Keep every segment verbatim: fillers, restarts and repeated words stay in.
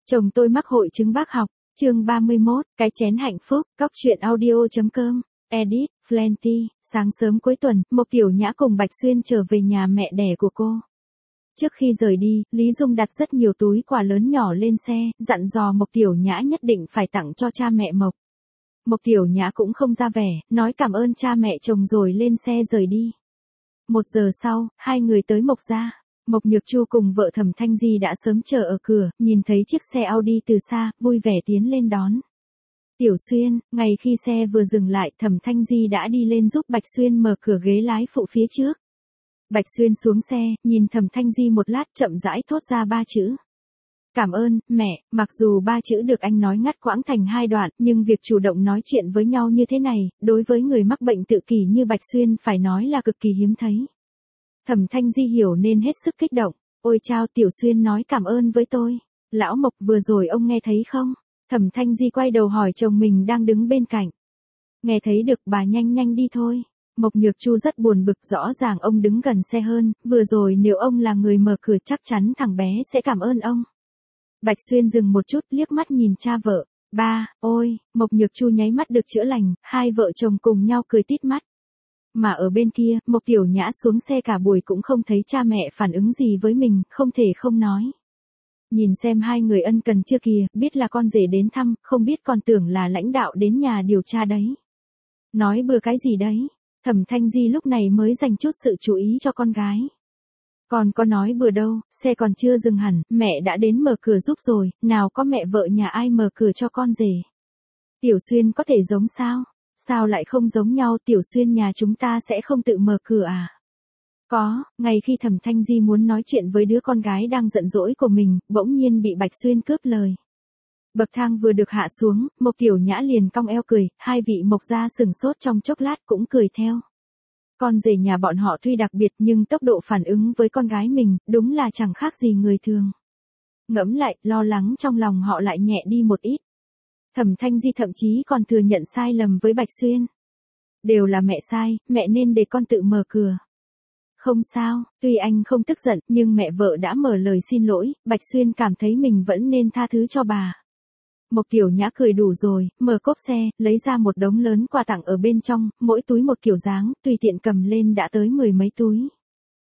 Chồng tôi mắc hội chứng bác học, chương ba mươi mốt, cái chén hạnh phúc, cóc truyện audio.com, edit, Flenty, sáng sớm cuối tuần, Mộc Tiểu Nhã cùng Bạch Xuyên trở về nhà mẹ đẻ của cô. Trước khi rời đi, Lý Dung đặt rất nhiều túi quà lớn nhỏ lên xe, dặn dò Mộc Tiểu Nhã nhất định phải tặng cho cha mẹ Mộc. Mộc Tiểu Nhã cũng không ra vẻ, nói cảm ơn cha mẹ chồng rồi lên xe rời đi. Một giờ sau, hai người tới Mộc gia. Mộc Nhược Chu cùng vợ Thẩm Thanh Di đã sớm chờ ở cửa, nhìn thấy chiếc xe Audi từ xa, vui vẻ tiến lên đón. Tiểu Xuyên, ngày khi xe vừa dừng lại, Thẩm Thanh Di đã đi lên giúp Bạch Xuyên mở cửa ghế lái phụ phía trước. Bạch Xuyên xuống xe, nhìn Thẩm Thanh Di một lát chậm rãi thốt ra ba chữ. Cảm ơn, mẹ, mặc dù ba chữ được anh nói ngắt quãng thành hai đoạn, nhưng việc chủ động nói chuyện với nhau như thế này, đối với người mắc bệnh tự kỷ như Bạch Xuyên phải nói là cực kỳ hiếm thấy. Thẩm Thanh Di hiểu nên hết sức kích động. Ôi chao, Tiểu Xuyên nói cảm ơn với tôi. Lão Mộc, vừa rồi ông nghe thấy không? Thẩm Thanh Di quay đầu hỏi chồng mình đang đứng bên cạnh. Nghe thấy được, bà nhanh nhanh đi thôi. Mộc Nhược Chu rất buồn bực, rõ ràng ông đứng gần xe hơn, vừa rồi nếu ông là người mở cửa chắc chắn thằng bé sẽ cảm ơn ông. Bạch Xuyên dừng một chút, liếc mắt nhìn cha vợ. Ba, ôi, Mộc Nhược Chu nháy mắt được chữa lành, hai vợ chồng cùng nhau cười tít mắt. Mà ở bên kia, Mộc Tiểu Nhã xuống xe cả buổi cũng không thấy cha mẹ phản ứng gì với mình, không thể không nói. Nhìn xem hai người ân cần chưa kìa, biết là con rể đến thăm, không biết còn tưởng là lãnh đạo đến nhà điều tra đấy. Nói bừa cái gì đấy, Thẩm Thanh Di lúc này mới dành chút sự chú ý cho con gái. Còn có nói bừa đâu, xe còn chưa dừng hẳn, mẹ đã đến mở cửa giúp rồi, nào có mẹ vợ nhà ai mở cửa cho con rể. Tiểu Xuyên có thể giống sao? Sao lại không giống nhau, Tiểu Xuyên nhà chúng ta sẽ không tự mở cửa à? Có, ngay khi Thẩm Thanh Di muốn nói chuyện với đứa con gái đang giận dỗi của mình, bỗng nhiên bị Bạch Xuyên cướp lời. Bậc thang vừa được hạ xuống, Mộc Tiểu Nhã liền cong eo cười, hai vị Mộc gia sừng sốt trong chốc lát cũng cười theo. Con rể nhà bọn họ tuy đặc biệt nhưng tốc độ phản ứng với con gái mình, đúng là chẳng khác gì người thường. Ngẫm lại, lo lắng trong lòng họ lại nhẹ đi một ít. Thẩm Thanh Di thậm chí còn thừa nhận sai lầm với Bạch Xuyên. Đều là mẹ sai, mẹ nên để con tự mở cửa. Không sao, tuy anh không tức giận, nhưng mẹ vợ đã mở lời xin lỗi, Bạch Xuyên cảm thấy mình vẫn nên tha thứ cho bà. Mộc Tiểu Nhã cười đủ rồi, mở cốp xe, lấy ra một đống lớn quà tặng ở bên trong, mỗi túi một kiểu dáng, tùy tiện cầm lên đã tới mười mấy túi.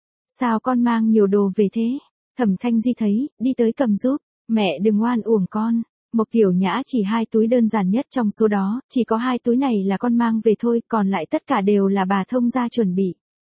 Sao con mang nhiều đồ về thế? Thẩm Thanh Di thấy, đi tới cầm giúp, mẹ đừng oan uổng con. Mộc Tiểu Nhã chỉ hai túi đơn giản nhất trong số đó, chỉ có hai túi này là con mang về thôi, còn lại tất cả đều là bà thông gia chuẩn bị.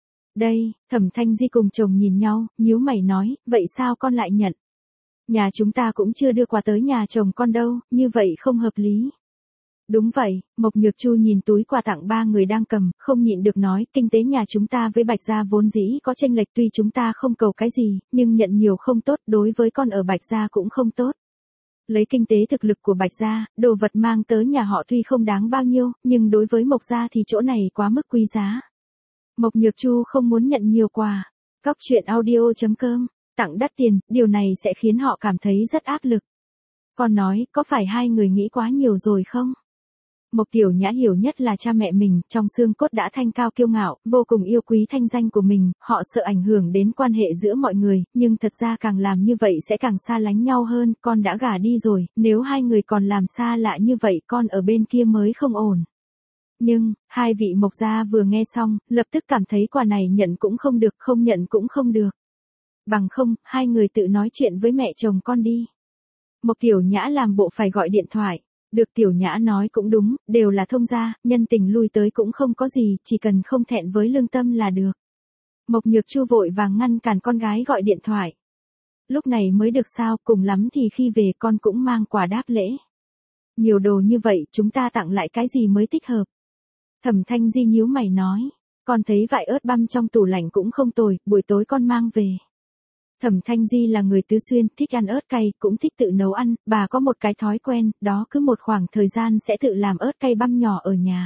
Đây, Thẩm Thanh Di cùng chồng nhìn nhau, nhíu mày nói, vậy sao con lại nhận? Nhà chúng ta cũng chưa đưa quà tới nhà chồng con đâu, như vậy không hợp lý. Đúng vậy, Mộc Nhược Chu nhìn túi quà tặng ba người đang cầm, không nhịn được nói, kinh tế nhà chúng ta với Bạch gia vốn dĩ có chênh lệch, tuy chúng ta không cầu cái gì, nhưng nhận nhiều không tốt, đối với con ở Bạch gia cũng không tốt. Lấy kinh tế thực lực của Bạch gia, đồ vật mang tới nhà họ tuy không đáng bao nhiêu, nhưng đối với Mộc gia thì chỗ này quá mức quý giá. Mộc Nhược Chu không muốn nhận nhiều quà. Cóc truyện audio.com, tặng đắt tiền, điều này sẽ khiến họ cảm thấy rất áp lực. Con nói, có phải hai người nghĩ quá nhiều rồi không? Mộc Tiểu Nhã hiểu nhất là cha mẹ mình, trong xương cốt đã thanh cao kiêu ngạo, vô cùng yêu quý thanh danh của mình, họ sợ ảnh hưởng đến quan hệ giữa mọi người, nhưng thật ra càng làm như vậy sẽ càng xa lánh nhau hơn, con đã gả đi rồi, nếu hai người còn làm xa lạ như vậy con ở bên kia mới không ổn. Nhưng, hai vị Mộc gia vừa nghe xong, lập tức cảm thấy quà này nhận cũng không được, không nhận cũng không được. Bằng không, hai người tự nói chuyện với mẹ chồng con đi. Mộc Tiểu Nhã làm bộ phải gọi điện thoại. Được, Tiểu Nhã nói cũng đúng, đều là thông gia, nhân tình lui tới cũng không có gì, chỉ cần không thẹn với lương tâm là được. Mộc Nhược Chu vội vàng ngăn cản con gái gọi điện thoại. Lúc này mới được sao, cùng lắm thì khi về con cũng mang quà đáp lễ. Nhiều đồ như vậy, chúng ta tặng lại cái gì mới thích hợp? Thẩm Thanh Di nhíu mày nói, con thấy vại ớt băm trong tủ lạnh cũng không tồi, buổi tối con mang về. Thẩm Thanh Di là người tứ xuyên, thích ăn ớt cay, cũng thích tự nấu ăn, bà có một cái thói quen, đó cứ một khoảng thời gian sẽ tự làm ớt cay băm nhỏ ở nhà.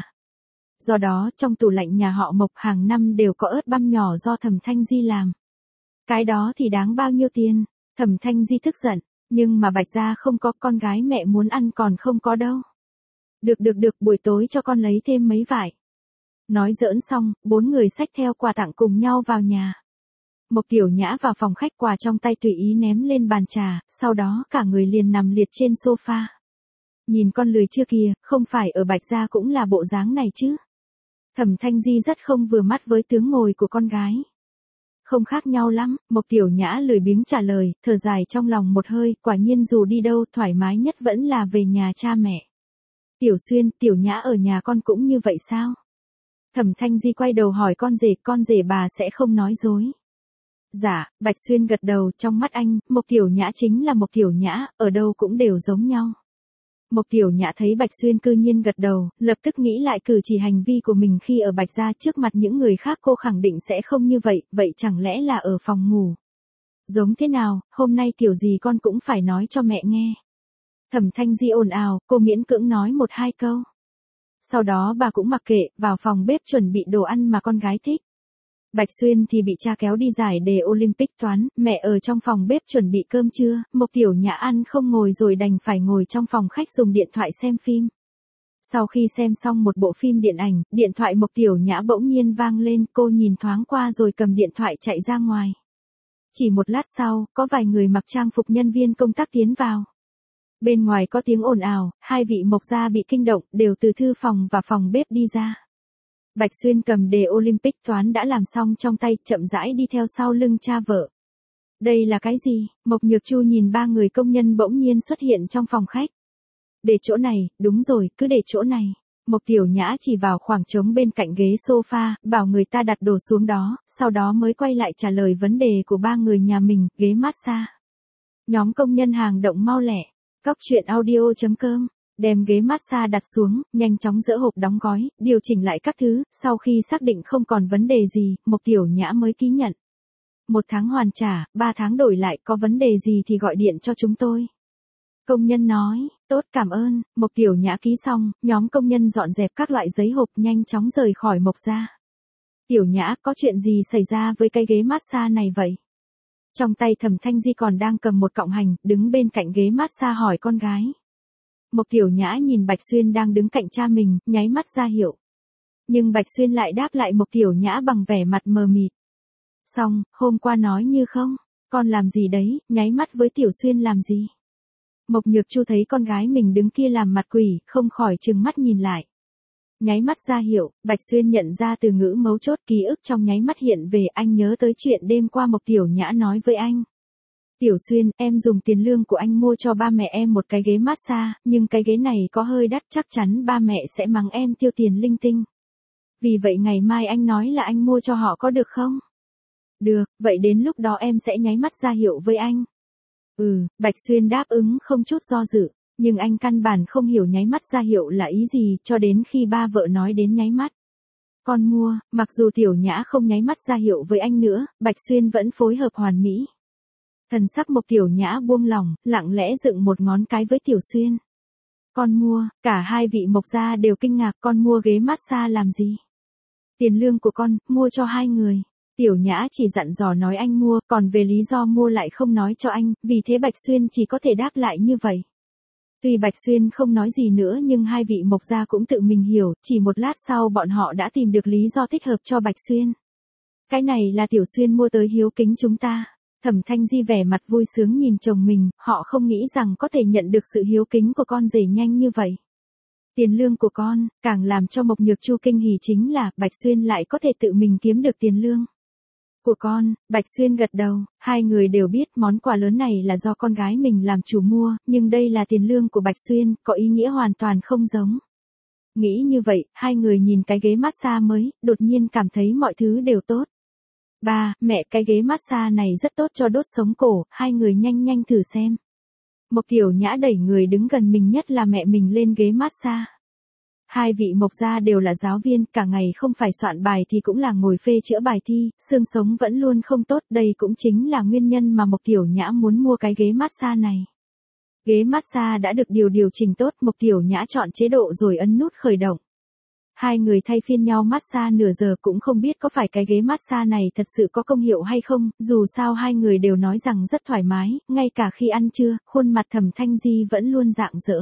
Do đó, trong tủ lạnh nhà họ Mộc hàng năm đều có ớt băm nhỏ do Thẩm Thanh Di làm. Cái đó thì đáng bao nhiêu tiền? Thẩm Thanh Di tức giận, nhưng mà Bạch gia không có, con gái mẹ muốn ăn còn không có đâu. Được được được, buổi tối cho con lấy thêm mấy vải. Nói giỡn xong, bốn người xách theo quà tặng cùng nhau vào nhà. Mộc Tiểu Nhã vào phòng khách, quà trong tay tùy ý ném lên bàn trà, sau đó cả người liền nằm liệt trên sofa. Nhìn con lười chưa kìa, không phải ở Bạch Gia cũng là bộ dáng này chứ. Thẩm Thanh Di rất không vừa mắt với tướng ngồi của con gái. Không khác nhau lắm, Mộc Tiểu Nhã lười biếng trả lời, thở dài trong lòng một hơi, quả nhiên dù đi đâu thoải mái nhất vẫn là về nhà cha mẹ. Tiểu Xuyên, Tiểu Nhã ở nhà con cũng như vậy sao? Thẩm Thanh Di quay đầu hỏi con rể, con rể bà sẽ không nói dối. Dạ, Bạch Xuyên gật đầu, trong mắt anh, Mộc Tiểu Nhã chính là Mộc Tiểu Nhã, ở đâu cũng đều giống nhau. Mộc Tiểu Nhã thấy Bạch Xuyên cư nhiên gật đầu, lập tức nghĩ lại cử chỉ hành vi của mình khi ở Bạch Gia trước mặt những người khác, cô khẳng định sẽ không như vậy, vậy chẳng lẽ là ở phòng ngủ? Giống thế nào, hôm nay kiểu gì con cũng phải nói cho mẹ nghe. Thẩm Thanh Di ồn ào, cô miễn cưỡng nói một hai câu. Sau đó bà cũng mặc kệ, vào phòng bếp chuẩn bị đồ ăn mà con gái thích. Bạch Xuyên thì bị cha kéo đi giải đề Olympic toán, mẹ ở trong phòng bếp chuẩn bị cơm trưa, Mộc Tiểu Nhã ăn không ngồi rồi đành phải ngồi trong phòng khách dùng điện thoại xem phim. Sau khi xem xong một bộ phim điện ảnh, điện thoại Mộc Tiểu Nhã bỗng nhiên vang lên, cô nhìn thoáng qua rồi cầm điện thoại chạy ra ngoài. Chỉ một lát sau, có vài người mặc trang phục nhân viên công tác tiến vào. Bên ngoài có tiếng ồn ào, hai vị Mộc gia bị kinh động, đều từ thư phòng và phòng bếp đi ra. Bạch Xuyên cầm đề Olympic toán đã làm xong trong tay, chậm rãi đi theo sau lưng cha vợ. Đây là cái gì? Mộc Nhược Chu nhìn ba người công nhân bỗng nhiên xuất hiện trong phòng khách. Để chỗ này, đúng rồi, cứ để chỗ này. Mộc Tiểu Nhã chỉ vào khoảng trống bên cạnh ghế sofa, bảo người ta đặt đồ xuống đó, sau đó mới quay lại trả lời vấn đề của ba người nhà mình, ghế massage. Nhóm công nhân hàng động mau lẹ. Cóc truyện audio chấm com đem ghế massage đặt xuống, nhanh chóng dỡ hộp đóng gói, điều chỉnh lại các thứ, sau khi xác định không còn vấn đề gì, Mộc Tiểu Nhã mới ký nhận. Một tháng hoàn trả, ba tháng đổi lại, có vấn đề gì thì gọi điện cho chúng tôi. Công nhân nói, tốt cảm ơn, Mộc Tiểu Nhã ký xong, nhóm công nhân dọn dẹp các loại giấy hộp nhanh chóng rời khỏi Mộc gia. Tiểu Nhã, có chuyện gì xảy ra với cái ghế massage này vậy? Trong tay Thẩm Thanh Di còn đang cầm một cọng hành, đứng bên cạnh ghế massage hỏi con gái. Mộc Tiểu Nhã nhìn Bạch Xuyên đang đứng cạnh cha mình, nháy mắt ra hiệu. Nhưng Bạch Xuyên lại đáp lại Mộc Tiểu Nhã bằng vẻ mặt mờ mịt. Xong, hôm qua nói như không, con làm gì đấy, nháy mắt với Tiểu Xuyên làm gì? Mộc Nhược Chu thấy con gái mình đứng kia làm mặt quỷ, không khỏi trừng mắt nhìn lại. Nháy mắt ra hiệu, Bạch Xuyên nhận ra từ ngữ mấu chốt, ký ức trong nháy mắt hiện về, anh nhớ tới chuyện đêm qua Mộc Tiểu Nhã nói với anh. Tiểu Xuyên, em dùng tiền lương của anh mua cho ba mẹ em một cái ghế massage, nhưng cái ghế này có hơi đắt, chắc chắn ba mẹ sẽ mắng em tiêu tiền linh tinh. Vì vậy ngày mai anh nói là anh mua cho họ có được không? Được, vậy đến lúc đó em sẽ nháy mắt ra hiệu với anh. Ừ, Bạch Xuyên đáp ứng không chút do dự, nhưng anh căn bản không hiểu nháy mắt ra hiệu là ý gì, cho đến khi ba vợ nói đến nháy mắt. Con mua, mặc dù Tiểu Nhã không nháy mắt ra hiệu với anh nữa, Bạch Xuyên vẫn phối hợp hoàn mỹ. Thần sắc Mộc Tiểu Nhã buông lỏng, lặng lẽ dựng một ngón cái với Tiểu Xuyên. Con mua, cả hai vị Mộc gia đều kinh ngạc, con mua ghế massage làm gì? Tiền lương của con, mua cho hai người. Tiểu Nhã chỉ dặn dò nói anh mua, còn về lý do mua lại không nói cho anh, vì thế Bạch Xuyên chỉ có thể đáp lại như vậy. Tuy Bạch Xuyên không nói gì nữa nhưng hai vị Mộc gia cũng tự mình hiểu, chỉ một lát sau bọn họ đã tìm được lý do thích hợp cho Bạch Xuyên. Cái này là Tiểu Xuyên mua tới hiếu kính chúng ta. Thẩm Thanh Di vẻ mặt vui sướng nhìn chồng mình, họ không nghĩ rằng có thể nhận được sự hiếu kính của con rể nhanh như vậy. Tiền lương của con, càng làm cho Mộc Nhược Chu kinh hỉ chính là, Bạch Xuyên lại có thể tự mình kiếm được tiền lương của con. Bạch Xuyên gật đầu, hai người đều biết món quà lớn này là do con gái mình làm chủ mua, nhưng đây là tiền lương của Bạch Xuyên, có ý nghĩa hoàn toàn không giống. Nghĩ như vậy, hai người nhìn cái ghế massage mới, đột nhiên cảm thấy mọi thứ đều tốt. Ba, mẹ, cái ghế massage này rất tốt cho đốt sống cổ, hai người nhanh nhanh thử xem. Mộc Tiểu Nhã đẩy người đứng gần mình nhất là mẹ mình lên ghế massage. Hai vị Mộc gia đều là giáo viên, cả ngày không phải soạn bài thì cũng là ngồi phê chữa bài thi, xương sống vẫn luôn không tốt, đây cũng chính là nguyên nhân mà Mộc Tiểu Nhã muốn mua cái ghế massage này. Ghế massage đã được điều điều chỉnh tốt, Mộc Tiểu Nhã chọn chế độ rồi ấn nút khởi động. Hai người thay phiên nhau massage nửa giờ, cũng không biết có phải cái ghế massage này thật sự có công hiệu hay không, dù sao hai người đều nói rằng rất thoải mái, ngay cả khi ăn trưa, khuôn mặt Thẩm Thanh Di vẫn luôn rạng rỡ.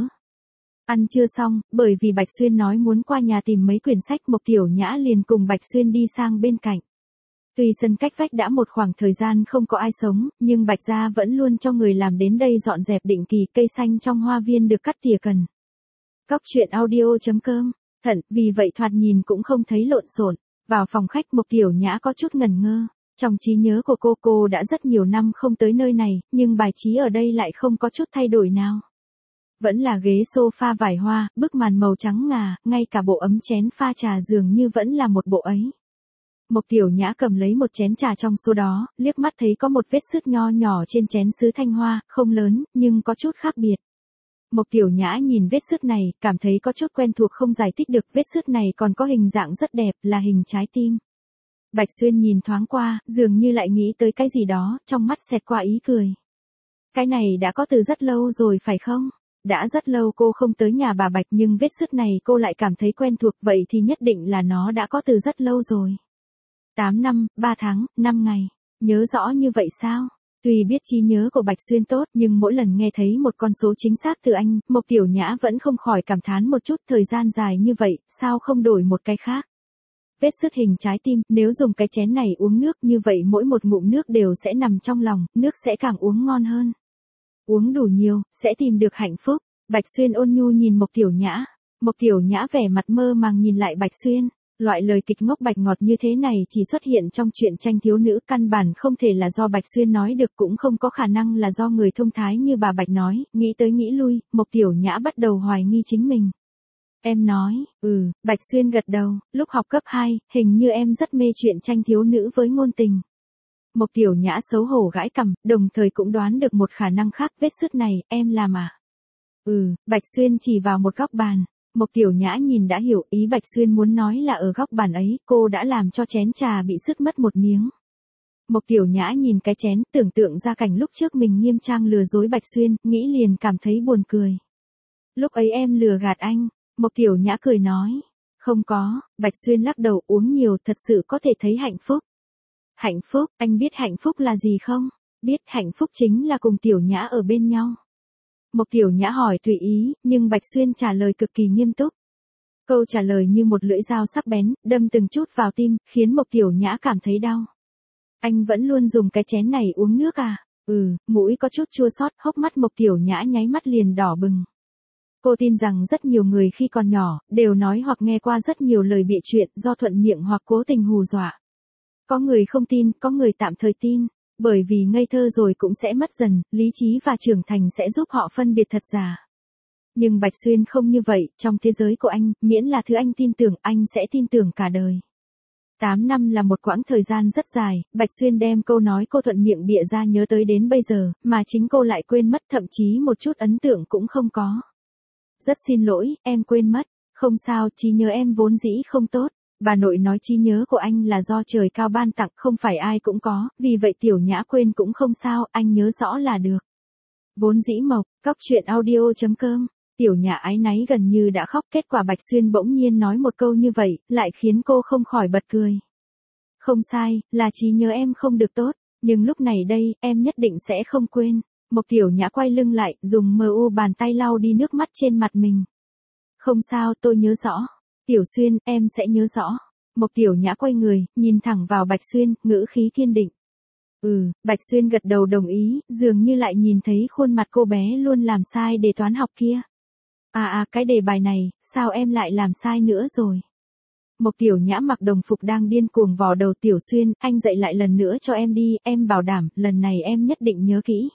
Ăn trưa xong, bởi vì Bạch Xuyên nói muốn qua nhà tìm mấy quyển sách, Mộc Tiểu Nhã liền cùng Bạch Xuyên đi sang bên cạnh. Tuy sân cách vách đã một khoảng thời gian không có ai sống, nhưng Bạch gia vẫn luôn cho người làm đến đây dọn dẹp định kỳ, cây xanh trong hoa viên được cắt tỉa cần. Cóc truyện audio chấm com, thận, vì vậy thoạt nhìn cũng không thấy lộn xộn. Vào phòng khách, Mộc Tiểu Nhã có chút ngẩn ngơ. Trong trí nhớ của cô, cô đã rất nhiều năm không tới nơi này, nhưng bài trí ở đây lại không có chút thay đổi nào. Vẫn là ghế sofa vải hoa, bức màn màu trắng ngà, ngay cả bộ ấm chén pha trà dường như vẫn là một bộ ấy. Mộc Tiểu Nhã cầm lấy một chén trà trong số đó, liếc mắt thấy có một vết sứt nho nhỏ trên chén sứ thanh hoa, không lớn, nhưng có chút khác biệt. Mộc Tiểu Nhã nhìn vết sứt này, cảm thấy có chút quen thuộc không giải thích được, vết sứt này còn có hình dạng rất đẹp, là hình trái tim. Bạch Xuyên nhìn thoáng qua, dường như lại nghĩ tới cái gì đó, trong mắt xẹt qua ý cười. Cái này đã có từ rất lâu rồi phải không? Đã rất lâu cô không tới nhà bà Bạch, nhưng vết sứt này cô lại cảm thấy quen thuộc, vậy thì nhất định là nó đã có từ rất lâu rồi. tám năm, ba tháng, năm ngày. Nhớ rõ như vậy sao? Tuy biết trí nhớ của Bạch Xuyên tốt, nhưng mỗi lần nghe thấy một con số chính xác từ anh, Mộc Tiểu Nhã vẫn không khỏi cảm thán một chút, thời gian dài như vậy, sao không đổi một cái khác? Vết sứt hình trái tim, nếu dùng cái chén này uống nước như vậy mỗi một ngụm nước đều sẽ nằm trong lòng, nước sẽ càng uống ngon hơn. Uống đủ nhiều, sẽ tìm được hạnh phúc. Bạch Xuyên ôn nhu nhìn Mộc Tiểu Nhã. Mộc Tiểu Nhã vẻ mặt mơ màng nhìn lại Bạch Xuyên. Loại lời kịch ngốc bạch ngọt như thế này chỉ xuất hiện trong truyện tranh thiếu nữ, căn bản không thể là do Bạch Xuyên nói được, cũng không có khả năng là do người thông thái như bà Bạch nói. Nghĩ tới nghĩ lui, Mộc Tiểu Nhã bắt đầu hoài nghi chính mình. Em nói, ừ, Bạch Xuyên gật đầu, lúc học cấp hai, hình như em rất mê truyện tranh thiếu nữ với ngôn tình. Mộc Tiểu Nhã xấu hổ gãi cằm, đồng thời cũng đoán được một khả năng khác, vết sứt này, em làm à? Ừ, Bạch Xuyên chỉ vào một góc bàn. Mộc Tiểu Nhã nhìn đã hiểu, ý Bạch Xuyên muốn nói là ở góc bàn ấy, cô đã làm cho chén trà bị sứt mất một miếng. Mộc Tiểu Nhã nhìn cái chén, tưởng tượng ra cảnh lúc trước mình nghiêm trang lừa dối Bạch Xuyên, nghĩ liền cảm thấy buồn cười. Lúc ấy em lừa gạt anh. Mộc Tiểu Nhã cười nói. Không có, Bạch Xuyên lắc đầu, uống nhiều thật sự có thể thấy hạnh phúc. Hạnh phúc, anh biết hạnh phúc là gì không? Biết, hạnh phúc chính là cùng Tiểu Nhã ở bên nhau. Mộc Tiểu Nhã hỏi tùy ý, nhưng Bạch Xuyên trả lời cực kỳ nghiêm túc. Câu trả lời như một lưỡi dao sắc bén, đâm từng chút vào tim, khiến Mộc Tiểu Nhã cảm thấy đau. Anh vẫn luôn dùng cái chén này uống nước à? Ừ, mũi có chút chua xót, hốc mắt Mộc Tiểu Nhã nháy mắt liền đỏ bừng. Cô tin rằng rất nhiều người khi còn nhỏ, đều nói hoặc nghe qua rất nhiều lời bịa chuyện do thuận miệng hoặc cố tình hù dọa. Có người không tin, có người tạm thời tin, bởi vì ngây thơ rồi cũng sẽ mất dần, lý trí và trưởng thành sẽ giúp họ phân biệt thật giả. Nhưng Bạch Xuyên không như vậy, trong thế giới của anh, miễn là thứ anh tin tưởng, anh sẽ tin tưởng cả đời. tám năm là một quãng thời gian rất dài, Bạch Xuyên đem câu nói cô thuận miệng bịa ra nhớ tới đến bây giờ, mà chính cô lại quên mất, thậm chí một chút ấn tượng cũng không có. Rất xin lỗi, em quên mất. Không sao, trí nhớ em vốn dĩ không tốt. Bà nội nói trí nhớ của anh là do trời cao ban tặng, không phải ai cũng có, vì vậy Tiểu Nhã quên cũng không sao, anh nhớ rõ là được. Vốn dĩ Mộc, cóc truyện audio chấm com. Tiểu Nhã áy náy gần như đã khóc, kết quả Bạch Xuyên bỗng nhiên nói một câu như vậy, lại khiến cô không khỏi bật cười. Không sai, là trí nhớ em không được tốt, nhưng lúc này đây, em nhất định sẽ không quên. Mộc Tiểu Nhã quay lưng lại, dùng mờ u bàn tay lau đi nước mắt trên mặt mình. Không sao, tôi nhớ rõ. Tiểu Xuyên, em sẽ nhớ rõ. Mộc Tiểu Nhã quay người, nhìn thẳng vào Bạch Xuyên, ngữ khí kiên định. Ừ, Bạch Xuyên gật đầu đồng ý, dường như lại nhìn thấy khuôn mặt cô bé luôn làm sai đề toán học kia. À à, cái đề bài này, sao em lại làm sai nữa rồi? Mộc Tiểu Nhã mặc đồng phục đang điên cuồng vò đầu Tiểu Xuyên, anh dạy lại lần nữa cho em đi, em bảo đảm, lần này em nhất định nhớ kỹ.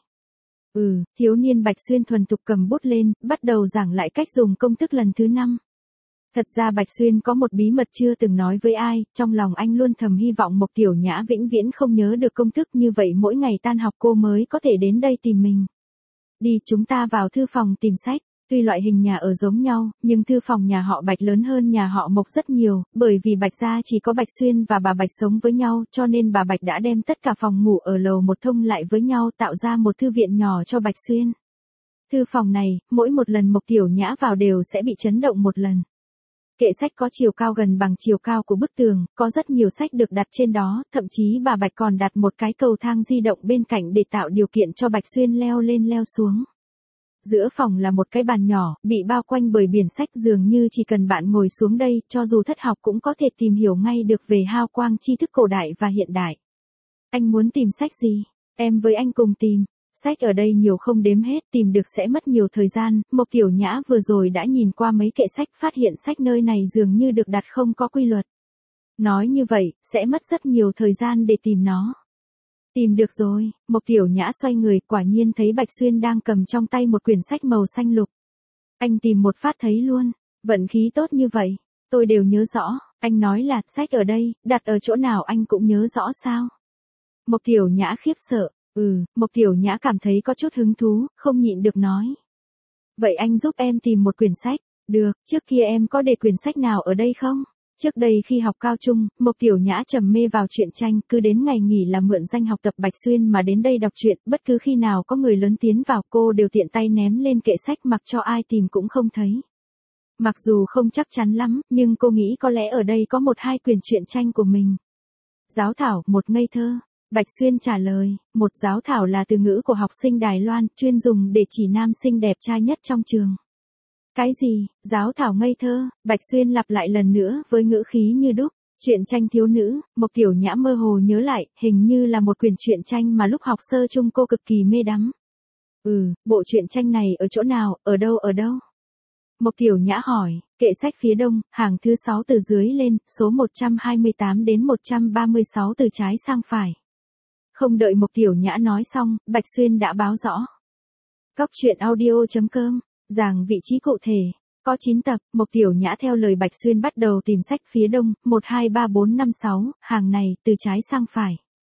Ừ, thiếu niên Bạch Xuyên thuần thục cầm bút lên, bắt đầu giảng lại cách dùng công thức lần thứ năm. Thật ra Bạch Xuyên có một bí mật chưa từng nói với ai, trong lòng anh luôn thầm hy vọng Mộc Tiểu Nhã vĩnh viễn không nhớ được công thức, như vậy mỗi ngày tan học cô mới có thể đến đây tìm mình. Đi, chúng ta vào thư phòng tìm sách. Tuy loại hình nhà ở giống nhau, nhưng thư phòng nhà họ Bạch lớn hơn nhà họ Mộc rất nhiều, bởi vì Bạch gia chỉ có Bạch Xuyên và bà Bạch sống với nhau, cho nên bà Bạch đã đem tất cả phòng ngủ ở lầu một thông lại với nhau, tạo ra một thư viện nhỏ cho Bạch Xuyên. Thư phòng này, mỗi một lần Mộc Tiểu Nhã vào đều sẽ bị chấn động một lần. Kệ sách có chiều cao gần bằng chiều cao của bức tường, có rất nhiều sách được đặt trên đó, thậm chí bà Bạch còn đặt một cái cầu thang di động bên cạnh để tạo điều kiện cho Bạch Xuyên leo lên leo xuống. Giữa phòng là một cái bàn nhỏ, bị bao quanh bởi biển sách, dường như chỉ cần bạn ngồi xuống đây, cho dù thất học cũng có thể tìm hiểu ngay được về hào quang tri thức cổ đại và hiện đại. Anh muốn tìm sách gì? Em với anh cùng tìm. Sách ở đây nhiều không đếm hết, tìm được sẽ mất nhiều thời gian. Mộc Tiểu Nhã vừa rồi đã nhìn qua mấy kệ sách, phát hiện sách nơi này dường như được đặt không có quy luật. Nói như vậy, sẽ mất rất nhiều thời gian để tìm nó. Tìm được rồi, Mộc Tiểu Nhã xoay người, quả nhiên thấy Bạch Xuyên đang cầm trong tay một quyển sách màu xanh lục. Anh tìm một phát thấy luôn, vận khí tốt như vậy, tôi đều nhớ rõ, anh nói là sách ở đây, đặt ở chỗ nào anh cũng nhớ rõ sao? Mộc Tiểu Nhã khiếp sợ, ừ, Mộc Tiểu Nhã cảm thấy có chút hứng thú, không nhịn được nói. Vậy anh giúp em tìm một quyển sách, được, trước kia em có để quyển sách nào ở đây không? Trước đây khi học cao trung, Mộc Tiểu Nhã trầm mê vào truyện tranh, cứ đến ngày nghỉ là mượn danh học tập Bạch Xuyên mà đến đây đọc truyện, bất cứ khi nào có người lớn tiến vào cô đều tiện tay ném lên kệ sách mặc cho ai tìm cũng không thấy. Mặc dù không chắc chắn lắm, nhưng cô nghĩ có lẽ ở đây có một hai quyển truyện tranh của mình. Giáo thảo, một ngây thơ. Bạch Xuyên trả lời, một giáo thảo là từ ngữ của học sinh Đài Loan, chuyên dùng để chỉ nam sinh đẹp trai nhất trong trường. Cái gì, giáo thảo ngây thơ, Bạch Xuyên lặp lại lần nữa với ngữ khí như đúc, truyện tranh thiếu nữ, Mộc Tiểu Nhã mơ hồ nhớ lại, hình như là một quyển truyện tranh mà lúc học sơ chung cô cực kỳ mê đắm. Ừ, bộ truyện tranh này ở chỗ nào, ở đâu ở đâu? Mộc Tiểu Nhã hỏi, kệ sách phía đông, hàng thứ sáu từ dưới lên, số một trăm hai mươi tám đến một trăm ba mươi sáu từ trái sang phải. Không đợi Mộc Tiểu Nhã nói xong, Bạch Xuyên đã báo rõ. Cóc truyện audio chấm com, giảng vị trí cụ thể. Có chín tập, Mộc Tiểu Nhã theo lời Bạch Xuyên bắt đầu tìm sách phía đông, một hai ba bốn năm sáu, hàng này, từ trái sang phải.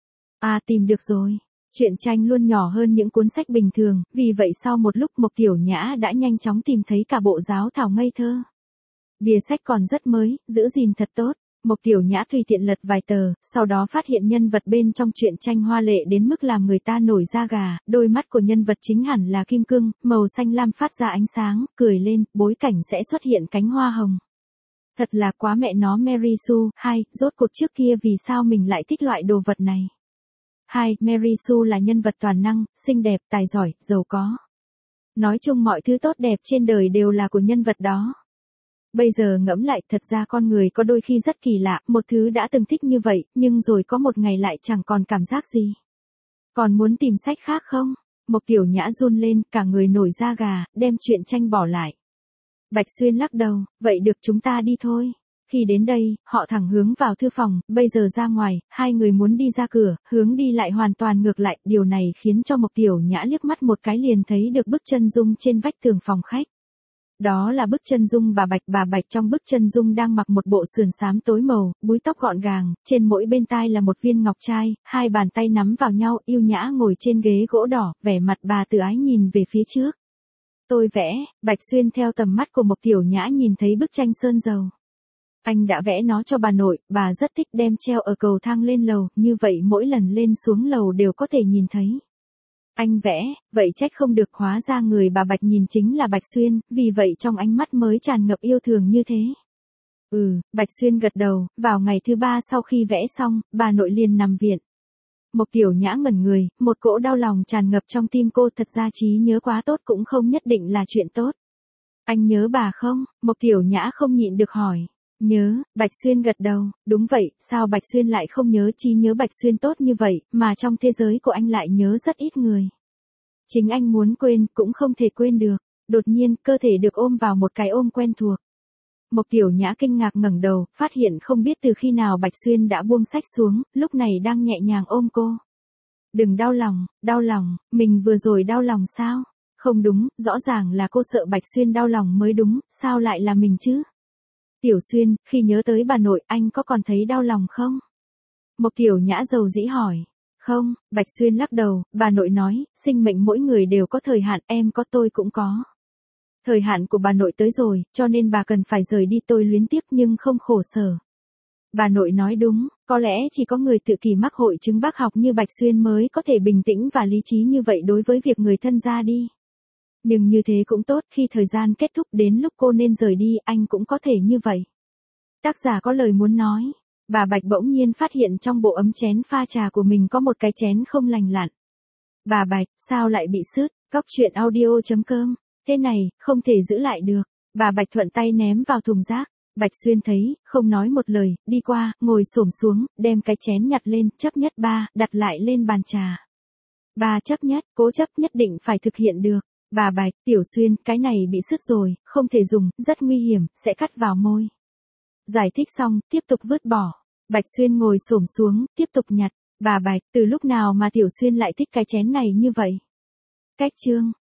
À tìm được rồi. Truyện tranh luôn nhỏ hơn những cuốn sách bình thường, vì vậy sau một lúc Mộc Tiểu Nhã đã nhanh chóng tìm thấy cả bộ giáo thảo ngây thơ. Bìa sách còn rất mới, giữ gìn thật tốt. Mộc Tiểu Nhã tùy tiện lật vài tờ, sau đó phát hiện nhân vật bên trong truyện tranh hoa lệ đến mức làm người ta nổi da gà, đôi mắt của nhân vật chính hẳn là kim cương, màu xanh lam phát ra ánh sáng, cười lên, bối cảnh sẽ xuất hiện cánh hoa hồng. Thật là quá mẹ nó Mary Sue, hai, rốt cuộc trước kia vì sao mình lại thích loại đồ vật này. Hai, Mary Sue là nhân vật toàn năng, xinh đẹp, tài giỏi, giàu có. Nói chung mọi thứ tốt đẹp trên đời đều là của nhân vật đó. Bây giờ ngẫm lại, thật ra con người có đôi khi rất kỳ lạ, một thứ đã từng thích như vậy, nhưng rồi có một ngày lại chẳng còn cảm giác gì. Còn muốn tìm sách khác không? Mộc Tiểu Nhã run lên, cả người nổi da gà, đem truyện tranh bỏ lại. Bạch Xuyên lắc đầu, vậy được chúng ta đi thôi. Khi đến đây, họ thẳng hướng vào thư phòng, bây giờ ra ngoài, hai người muốn đi ra cửa, hướng đi lại hoàn toàn ngược lại, điều này khiến cho Mộc Tiểu Nhã liếc mắt một cái liền thấy được bức chân dung trên vách tường phòng khách. Đó là bức chân dung bà Bạch, bà Bạch trong bức chân dung đang mặc một bộ sườn xám tối màu, búi tóc gọn gàng, trên mỗi bên tai là một viên ngọc trai, hai bàn tay nắm vào nhau, yêu nhã ngồi trên ghế gỗ đỏ, vẻ mặt bà từ ái nhìn về phía trước. Tôi vẽ, Bạch Xuyên theo tầm mắt của Mộc Tiểu Nhã nhìn thấy bức tranh sơn dầu. Anh đã vẽ nó cho bà nội, bà rất thích đem treo ở cầu thang lên lầu, như vậy mỗi lần lên xuống lầu đều có thể nhìn thấy. Anh vẽ, vậy trách không được, hóa ra người bà Bạch nhìn chính là Bạch Xuyên, vì vậy trong ánh mắt mới tràn ngập yêu thương như thế. Ừ, Bạch Xuyên gật đầu, vào ngày thứ ba sau khi vẽ xong, bà nội liền nằm viện. Mộc Tiểu Nhã ngẩn người, một cỗ đau lòng tràn ngập trong tim cô, thật ra trí nhớ quá tốt cũng không nhất định là chuyện tốt. Anh nhớ bà không? Mộc Tiểu Nhã không nhịn được hỏi. Nhớ, Bạch Xuyên gật đầu, đúng vậy, sao Bạch Xuyên lại không nhớ, trí nhớ Bạch Xuyên tốt như vậy, mà trong thế giới của anh lại nhớ rất ít người. Chính anh muốn quên, cũng không thể quên được, đột nhiên, cơ thể được ôm vào một cái ôm quen thuộc. Mộc Tiểu Nhã kinh ngạc ngẩng đầu, phát hiện không biết từ khi nào Bạch Xuyên đã buông sách xuống, lúc này đang nhẹ nhàng ôm cô. Đừng đau lòng, đau lòng, mình vừa rồi đau lòng sao? Không đúng, rõ ràng là cô sợ Bạch Xuyên đau lòng mới đúng, sao lại là mình chứ? Tiểu Xuyên, khi nhớ tới bà nội, anh có còn thấy đau lòng không? Mộc Tiểu Nhã dầu dĩ hỏi. Không, Bạch Xuyên lắc đầu, bà nội nói, sinh mệnh mỗi người đều có thời hạn, em có tôi cũng có. Thời hạn của bà nội tới rồi, cho nên bà cần phải rời đi, tôi luyến tiếc nhưng không khổ sở. Bà nội nói đúng, có lẽ chỉ có người tự kỷ mắc hội chứng bác học như Bạch Xuyên mới có thể bình tĩnh và lý trí như vậy đối với việc người thân ra đi. Nhưng như thế cũng tốt, khi thời gian kết thúc đến lúc cô nên rời đi, anh cũng có thể như vậy. Tác giả có lời muốn nói. Bà Bạch bỗng nhiên phát hiện trong bộ ấm chén pha trà của mình có một cái chén không lành lặn. Bà Bạch, sao lại bị sứt? Cóc truyện audio.com. Thế này, không thể giữ lại được. Bà Bạch thuận tay ném vào thùng rác. Bạch Xuyên thấy, không nói một lời, đi qua, ngồi xổm xuống, đem cái chén nhặt lên, chấp nhất ba, đặt lại lên bàn trà. Ba chấp nhất, cố chấp nhất định phải thực hiện được. Bà Bạch, Tiểu Xuyên, cái này bị sứt rồi, không thể dùng, rất nguy hiểm, sẽ cắt vào môi. Giải thích xong, tiếp tục vứt bỏ. Bạch Xuyên ngồi xổm xuống, tiếp tục nhặt. Bà Bạch, từ lúc nào mà Tiểu Xuyên lại thích cái chén này như vậy? Cách chương.